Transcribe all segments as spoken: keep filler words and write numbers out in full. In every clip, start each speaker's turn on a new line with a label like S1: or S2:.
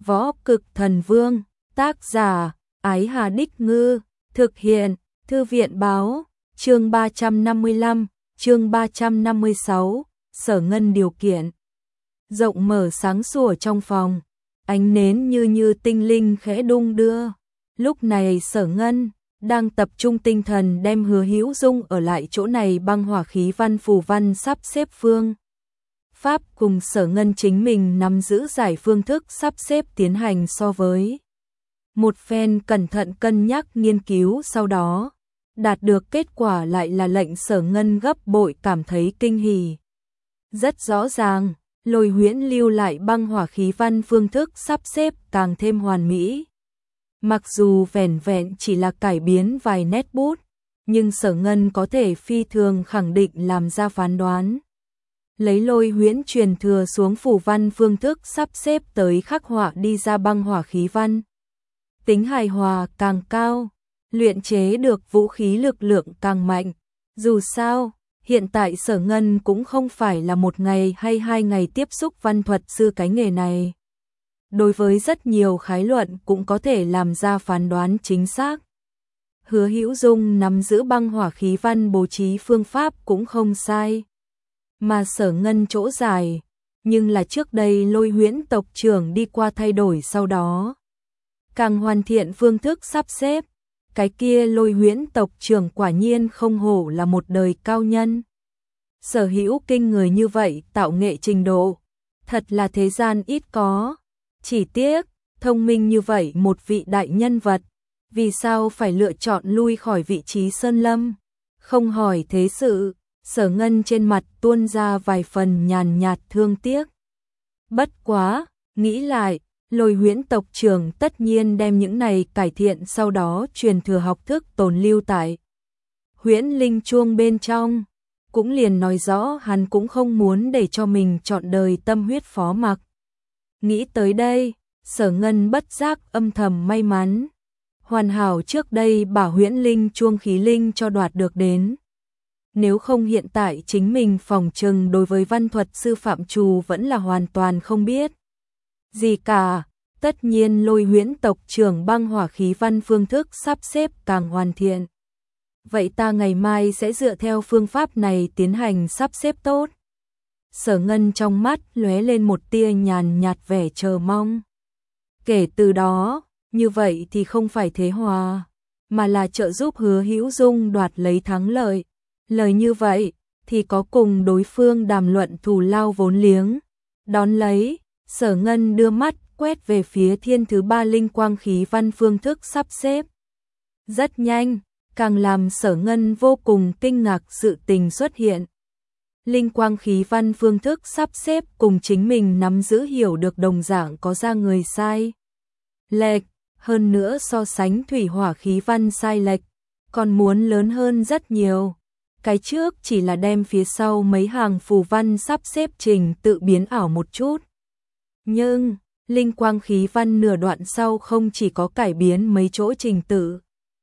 S1: Võ Cực Thần Vương, tác giả, Ái Hà Đích Ngư, thực hiện, Thư viện Báo, chương ba trăm năm mươi lăm, chương ba trăm năm mươi sáu, Sở Ngân điều kiện. Rộng mở sáng sủa trong phòng, ánh nến như như tinh linh khẽ đung đưa. Lúc này Sở Ngân đang tập trung tinh thần đem Hứa Hữu Dung ở lại chỗ này băng hỏa khí văn phù văn sắp xếp phương pháp cùng Sở Ngân chính mình nắm giữ giải phương thức sắp xếp tiến hành so với. Một phen cẩn thận cân nhắc nghiên cứu sau đó, đạt được kết quả lại là lệnh Sở Ngân gấp bội cảm thấy kinh hỉ. Rất rõ ràng, Lôi Huyễn lưu lại băng hỏa khí văn phương thức sắp xếp càng thêm hoàn mỹ. Mặc dù vẻn vẹn chỉ là cải biến vài nét bút, nhưng Sở Ngân có thể phi thường khẳng định làm ra phán đoán. Lấy Lôi Huyễn truyền thừa xuống phù văn phương thức sắp xếp tới khắc họa đi ra băng hỏa khí văn. Tính hài hòa càng cao, luyện chế được vũ khí lực lượng càng mạnh. Dù sao, hiện tại Sở Ngân cũng không phải là một ngày hay hai ngày tiếp xúc văn thuật sư cái nghề này. Đối với rất nhiều khái luận cũng có thể làm ra phán đoán chính xác. Hứa Hữu Dung nắm giữ băng hỏa khí văn bố trí phương pháp cũng không sai. Mà Sở Ngân chỗ dài, nhưng là trước đây Lôi Huyễn tộc trưởng đi qua thay đổi sau đó. Càng hoàn thiện phương thức sắp xếp, cái kia Lôi Huyễn tộc trưởng quả nhiên không hổ là một đời cao nhân. Sở hữu kinh người như vậy tạo nghệ trình độ, thật là thế gian ít có. Chỉ tiếc, thông minh như vậy một vị đại nhân vật, vì sao phải lựa chọn lui khỏi vị trí sơn lâm? Không hỏi thế sự, Sở Ngân trên mặt tuôn ra vài phần nhàn nhạt thương tiếc. Bất quá, nghĩ lại, Lôi Huyễn tộc trưởng tất nhiên đem những này cải thiện sau đó truyền thừa học thức tồn lưu tại Huyễn Linh Chuông bên trong, cũng liền nói rõ hắn cũng không muốn để cho mình chọn đời tâm huyết phó mặc. Nghĩ tới đây, Sở Ngân bất giác âm thầm may mắn. Hoàn hảo trước đây bà Huyễn Linh Chuông khí linh cho đoạt được đến. Nếu không hiện tại chính mình phòng trừng đối với văn thuật sư phạm trù vẫn là hoàn toàn không biết gì cả. Tất nhiên Lôi Huyễn tộc trưởng băng hỏa khí văn phương thức sắp xếp càng hoàn thiện. Vậy ta ngày mai sẽ dựa theo phương pháp này tiến hành sắp xếp tốt. Sở Ngân trong mắt lóe lên một tia nhàn nhạt vẻ chờ mong. Kể từ đó, như vậy thì không phải thế hòa, mà là trợ giúp Hứa Hữu Dung đoạt lấy thắng lợi. Lời như vậy, thì có cùng đối phương đàm luận thù lao vốn liếng. Đón lấy, Sở Ngân đưa mắt quét về phía thiên thứ ba linh quang khí văn phương thức sắp xếp. Rất nhanh, càng làm Sở Ngân vô cùng kinh ngạc sự tình xuất hiện. Linh quang khí văn phương thức sắp xếp cùng chính mình nắm giữ hiểu được đồng dạng có ra người sai lệch, hơn nữa so sánh thủy hỏa khí văn sai lệch, còn muốn lớn hơn rất nhiều. Cái trước chỉ là đem phía sau mấy hàng phù văn sắp xếp trình tự biến ảo một chút. Nhưng, linh quang khí văn nửa đoạn sau không chỉ có cải biến mấy chỗ trình tự,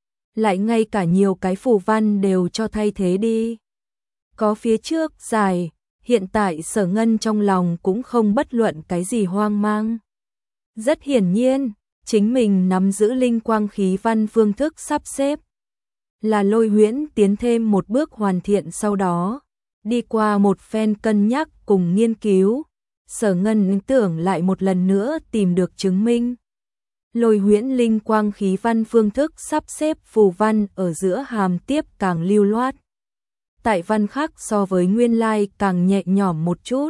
S1: lại ngay cả nhiều cái phù văn đều cho thay thế đi. Có phía trước dài, hiện tại Sở Ngân trong lòng cũng không bất luận cái gì hoang mang. Rất hiển nhiên, chính mình nắm giữ linh quang khí văn phương thức sắp xếp. Là Lôi Huyễn tiến thêm một bước hoàn thiện sau đó, đi qua một phen cân nhắc cùng nghiên cứu, Sở Ngân tưởng lại một lần nữa tìm được chứng minh. Lôi Huyễn linh quang khí văn phương thức sắp xếp phù văn ở giữa hàm tiếp càng lưu loát. Tại văn khác so với nguyên lai càng nhẹ nhõm một chút.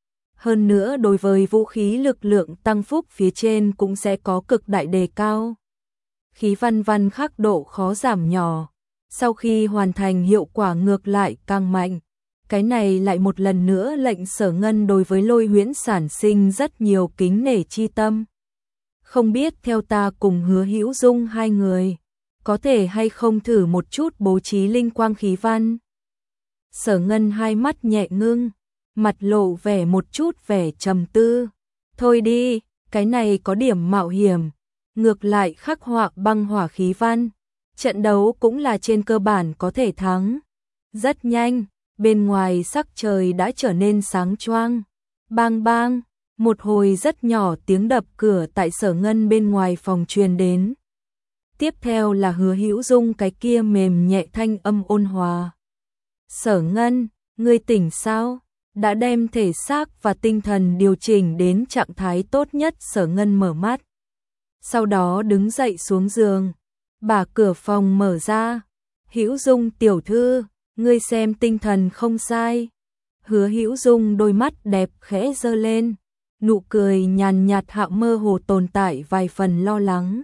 S1: Hơn nữa đối với vũ khí lực lượng tăng phúc phía trên cũng sẽ có cực đại đề cao. Khí văn văn khắc độ khó giảm nhỏ, sau khi hoàn thành hiệu quả ngược lại càng mạnh. Cái này lại một lần nữa lệnh Sở Ngân đối với Lôi Huyễn sản sinh rất nhiều kính nể chi tâm. Không biết theo ta cùng Hứa Hữu Dung hai người, có thể hay không thử một chút bố trí linh quang khí văn. Sở Ngân hai mắt nhẹ ngưng, mặt lộ vẻ một chút vẻ trầm tư. Thôi đi, cái này có điểm mạo hiểm. Ngược lại khắc họa băng hỏa khí văn, trận đấu cũng là trên cơ bản có thể thắng. Rất nhanh, bên ngoài sắc trời đã trở nên sáng choang. Bang bang, Một hồi rất nhỏ tiếng đập cửa tại Sở Ngân bên ngoài phòng truyền đến. Tiếp theo là Hứa Hữu Dung cái kia mềm nhẹ thanh âm ôn hòa. Sở Ngân, ngươi tỉnh sao? Đã đem thể xác và tinh thần điều chỉnh đến trạng thái tốt nhất. Sở Ngân mở mắt. Sau đó đứng dậy xuống giường. Bà cửa phòng mở ra. Hữu Dung tiểu thư, ngươi xem tinh thần không sai. Hứa Hữu Dung đôi mắt đẹp khẽ giơ lên. Nụ cười nhàn nhạt hạ mơ hồ tồn tại vài phần lo lắng.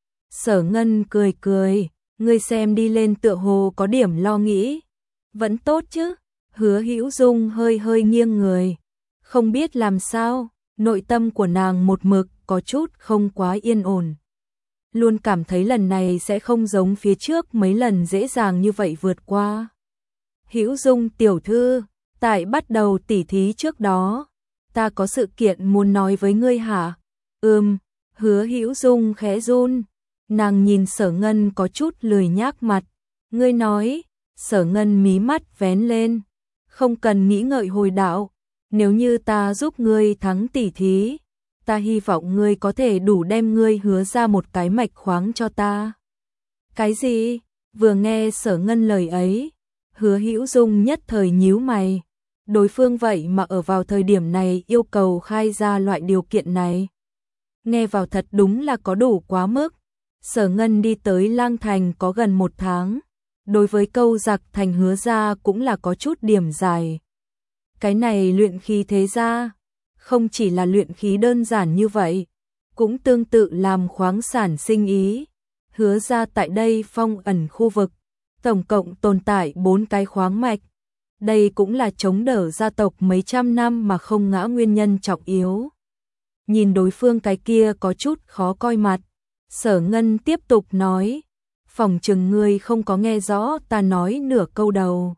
S1: Sở Ngân cười cười, ngươi xem đi lên tựa hồ có điểm lo nghĩ. Vẫn tốt chứ? Hứa Hữu Dung hơi hơi nghiêng người. Không biết làm sao, nội tâm của nàng một mực có chút không quá yên ổn. Luôn cảm thấy lần này sẽ không giống phía trước mấy lần dễ dàng như vậy vượt qua. Hữu Dung tiểu thư, tại bắt đầu tỉ thí trước đó, ta có sự kiện muốn nói với ngươi hả? Ừm, Hứa Hữu Dung khẽ run. Nàng nhìn Sở Ngân có chút lười nhác mặt. Ngươi nói, Sở Ngân mí mắt vén lên. Không cần nghĩ ngợi hồi đạo, nếu như ta giúp ngươi thắng tỉ thí, ta hy vọng ngươi có thể đủ đem ngươi hứa ra một cái mạch khoáng cho ta. Cái gì? Vừa nghe Sở Ngân lời ấy, Hứa Hữu Dung nhất thời nhíu mày. Đối phương vậy mà ở vào thời điểm này yêu cầu khai ra loại điều kiện này. Nghe vào thật đúng là có đủ quá mức. Sở Ngân đi tới Lang Thành có gần một tháng. Đối với câu giặc thành hứa ra cũng là có chút điểm dài. Cái này luyện khí thế ra, không chỉ là luyện khí đơn giản như vậy, cũng tương tự làm khoáng sản sinh ý. Hứa ra tại đây phong ẩn khu vực, tổng cộng tồn tại bốn cái khoáng mạch. Đây cũng là chống đỡ gia tộc mấy trăm năm mà không ngã nguyên nhân trọng yếu. Nhìn đối phương cái kia có chút khó coi mặt, Sở Ngân tiếp tục nói, phỏng chừng ngươi không có nghe rõ ta nói nửa câu đầu.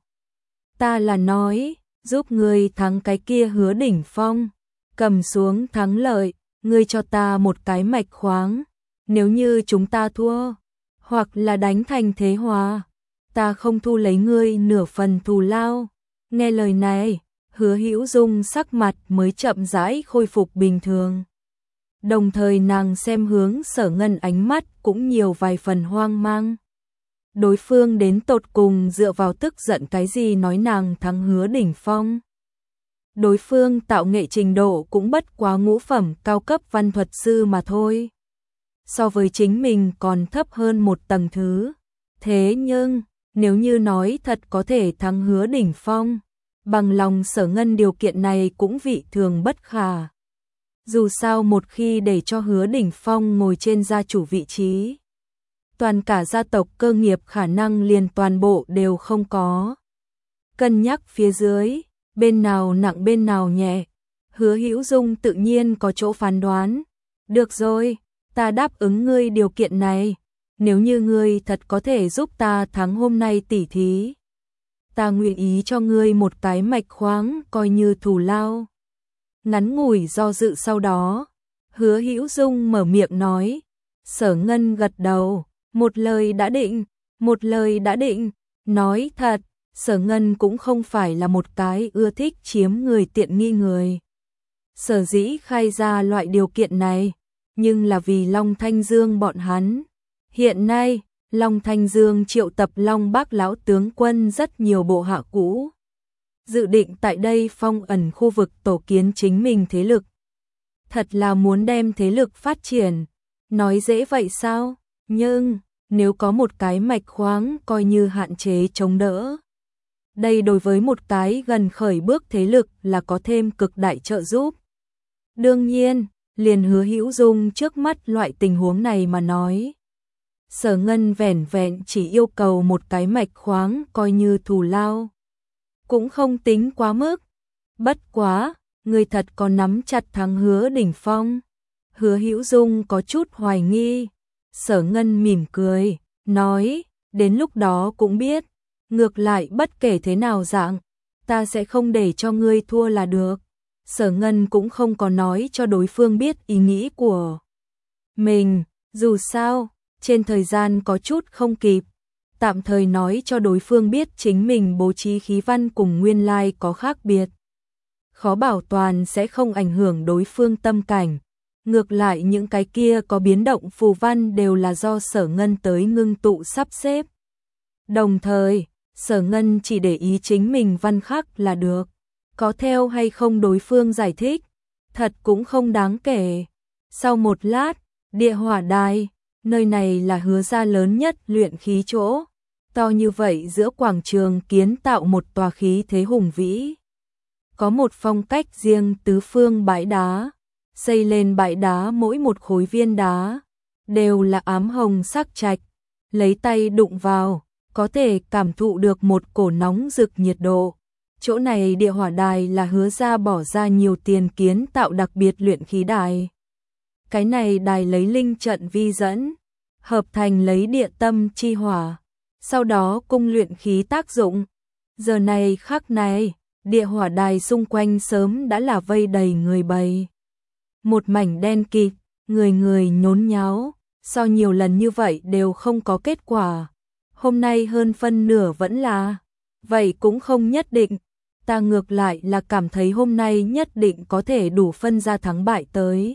S1: Ta là nói, giúp ngươi thắng cái kia Hứa đỉnh phong, cầm xuống thắng lợi, ngươi cho ta một cái mạch khoáng, nếu như chúng ta thua, hoặc là đánh thành thế hòa, ta không thu lấy ngươi nửa phần thù lao. Nghe lời này, Hứa Hữu Dung sắc mặt mới chậm rãi khôi phục bình thường. Đồng thời nàng xem hướng Sở Ngân ánh mắt cũng nhiều vài phần hoang mang. Đối phương đến tột cùng dựa vào tức giận cái gì nói nàng thắng Hứa đỉnh phong. Đối phương tạo nghệ trình độ cũng bất quá ngũ phẩm cao cấp văn thuật sư mà thôi. So với chính mình còn thấp hơn một tầng thứ. Thế nhưng, nếu như nói thật có thể thắng Hứa đỉnh phong, bằng lòng Sở Ngân điều kiện này cũng vị thường bất khả. Dù sao một khi để cho Hứa đỉnh phong ngồi trên gia chủ vị trí, toàn cả gia tộc cơ nghiệp khả năng liền toàn bộ đều không có. Cân nhắc phía dưới, bên nào nặng bên nào nhẹ, Hứa Hữu Dung tự nhiên có chỗ phán đoán. Được rồi, ta đáp ứng ngươi điều kiện này, nếu như ngươi thật có thể giúp ta thắng hôm nay tỉ thí, ta nguyện ý cho ngươi một cái mạch khoáng coi như thù lao. Ngắn ngủi do dự sau đó, Hứa Hữu Dung mở miệng nói. Sở Ngân gật đầu, một lời đã định, một lời đã định. Nói thật, Sở Ngân cũng không phải là một cái ưa thích chiếm người tiện nghi người. Sở dĩ khai ra loại điều kiện này, nhưng là vì Long Thanh Dương bọn hắn. Hiện nay, Long Thanh Dương triệu tập Long Bác lão tướng quân rất nhiều bộ hạ cũ, dự định tại đây phong ẩn khu vực tổ kiến chính mình thế lực. Thật là muốn đem thế lực phát triển, nói dễ vậy sao? Nhưng, nếu có một cái mạch khoáng coi như hạn chế chống đỡ, đây đối với một cái gần khởi bước thế lực là có thêm cực đại trợ giúp. Đương nhiên, liền Hứa Hữu Dung trước mắt loại tình huống này mà nói, Sở Ngân vẻn vẹn chỉ yêu cầu một cái mạch khoáng coi như thù lao, cũng không tính quá mức. Bất quá, người thật có nắm chặt thắng Hứa đỉnh phong? Hứa Hữu Dung có chút hoài nghi. Sở Ngân mỉm cười, nói, đến lúc đó cũng biết, ngược lại bất kể thế nào dạng, ta sẽ không để cho ngươi thua là được. Sở Ngân cũng không có nói cho đối phương biết ý nghĩ của mình, dù sao, trên thời gian có chút không kịp, tạm thời nói cho đối phương biết chính mình bố trí khí văn cùng nguyên lai có khác biệt. khó bảo toàn sẽ không ảnh hưởng đối phương tâm cảnh. Ngược lại những cái kia có biến động phù văn đều là do Sở Ngân tới ngưng tụ sắp xếp. Đồng thời, Sở Ngân chỉ để ý chính mình văn khắc là được. Có theo hay không đối phương giải thích, thật cũng không đáng kể. Sau một lát, địa hỏa đài, nơi này là Hứa gia lớn nhất luyện khí chỗ. To như vậy giữa quảng trường kiến tạo một tòa khí thế hùng vĩ. Có một phong cách riêng tứ phương bãi đá, xây lên bãi đá mỗi một khối viên đá, đều là ám hồng sắc trạch, lấy tay đụng vào, có thể cảm thụ được một cổ nóng rực nhiệt độ. Chỗ này địa hỏa đài là Hứa gia bỏ ra nhiều tiền kiến tạo đặc biệt luyện khí đài. Cái này đài lấy linh trận vi dẫn, hợp thành lấy địa tâm chi hỏa, sau đó cung luyện khí tác dụng. Giờ này khắc này, địa hỏa đài xung quanh sớm đã là vây đầy người bầy. Một mảnh đen kịt, người người nhốn nháo, sau nhiều lần như vậy đều không có kết quả. Hôm nay hơn phân nửa vẫn là, vậy cũng không nhất định. Ta ngược lại là cảm thấy hôm nay nhất định có thể đủ phân ra thắng bại tới.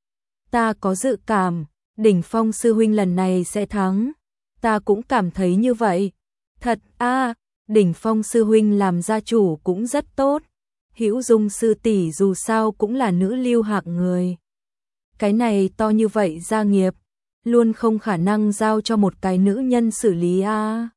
S1: Ta có dự cảm, Đỉnh Phong sư huynh lần này sẽ thắng. Ta cũng cảm thấy như vậy. Thật a, à, Đỉnh Phong sư huynh làm gia chủ cũng rất tốt. Hữu Dung sư tỷ dù sao cũng là nữ lưu hạng người. Cái này to như vậy gia nghiệp, luôn không khả năng giao cho một cái nữ nhân xử lý a. À.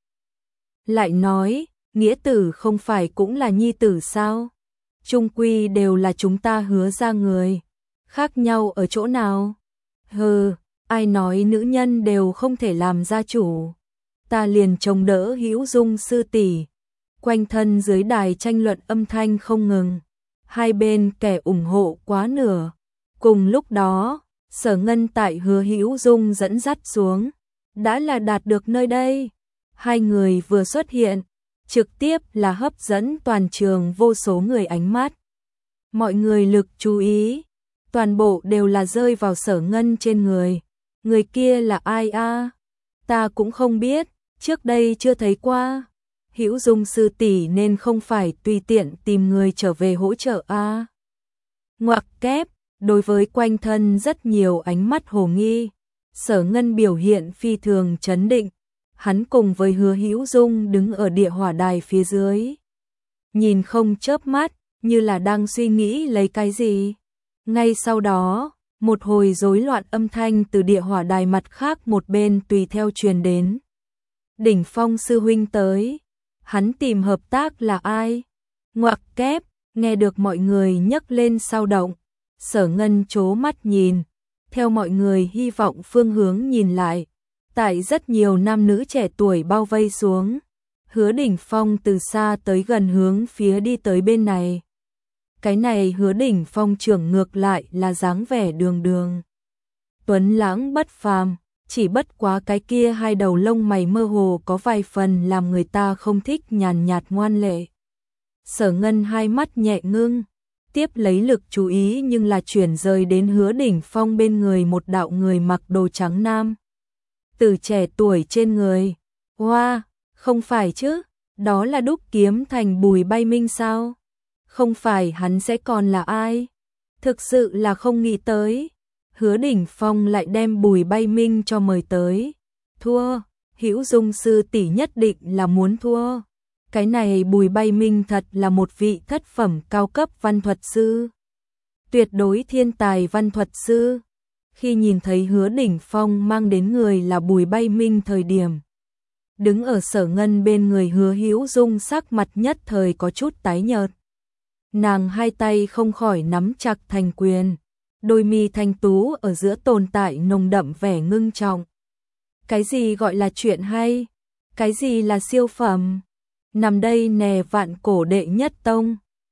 S1: Lại nói, nghĩa tử không phải cũng là nhi tử sao? Chung quy đều là chúng ta Hứa gia người. Khác nhau ở chỗ nào? Hừ, ai nói nữ nhân đều không thể làm gia chủ? Ta liền chống đỡ Hữu Dung sư tỷ. Quanh thân dưới đài tranh luận âm thanh không ngừng. Hai bên kẻ ủng hộ quá nửa. Cùng lúc đó, Sở Ngân tại Hứa Hữu Dung dẫn dắt xuống, đã là đạt được nơi đây. Hai người vừa xuất hiện, trực tiếp là hấp dẫn toàn trường vô số người ánh mắt. Mọi người lực chú ý, toàn bộ đều là rơi vào Sở Ngân trên người. Người kia là ai a? À? Ta cũng không biết, trước đây chưa thấy qua. Hữu Dung sư tỷ nên không phải tùy tiện tìm người trở về hỗ trợ a. À? Ngoặc kép, đối với quanh thân rất nhiều ánh mắt hồ nghi, Sở Ngân biểu hiện phi thường trấn định. Hắn cùng với Hứa Hữu Dung đứng ở địa hỏa đài phía dưới, nhìn không chớp mắt, như là đang suy nghĩ lấy cái gì. Ngay sau đó, một hồi rối loạn âm thanh từ địa hỏa đài mặt khác một bên tùy theo truyền đến. Đỉnh Phong sư huynh tới, hắn tìm hợp tác là ai? Ngoặc kép, nghe được mọi người nhấc lên sao động, Sở Ngân chố mắt nhìn, theo mọi người hy vọng phương hướng nhìn lại. Tại rất nhiều nam nữ trẻ tuổi bao vây xuống, Hứa Đỉnh Phong từ xa tới gần hướng phía đi tới bên này. Cái này Hứa Đỉnh Phong trưởng ngược lại là dáng vẻ đường đường. Tuấn lãng bất phàm, chỉ bất quá cái kia hai đầu lông mày mơ hồ có vài phần làm người ta không thích, nhàn nhạt ngoan lệ. Sở Ngân hai mắt nhẹ ngưng, tiếp lấy lực chú ý nhưng là chuyển rời đến Hứa Đỉnh Phong bên người một đạo người mặc đồ trắng nam. Từ trẻ tuổi trên người. Hoa, wow, không phải chứ, đó là đúc kiếm thành Bùi Bay Minh sao? Không phải hắn sẽ còn là ai? Thực sự là không nghĩ tới. Hứa Đỉnh Phong lại đem Bùi Bay Minh cho mời tới. Thua, Hữu Dung sư tỷ nhất định là muốn thua. Cái này Bùi Bay Minh thật là một vị thất phẩm cao cấp văn thuật sư. Tuyệt đối thiên tài văn thuật sư. Khi nhìn thấy Hứa Đỉnh Phong mang đến người là Bùi Bay Minh thời điểm, đứng ở Sở Ngân bên người Hứa Hữu Dung sắc mặt nhất thời có chút tái nhợt. Nàng hai tay không khỏi nắm chặt thành quyền, đôi mi thanh tú ở giữa tồn tại nồng đậm vẻ ngưng trọng. Cái gì gọi là chuyện hay? Cái gì là siêu phẩm? Nằm đây nè vạn cổ đệ nhất tông.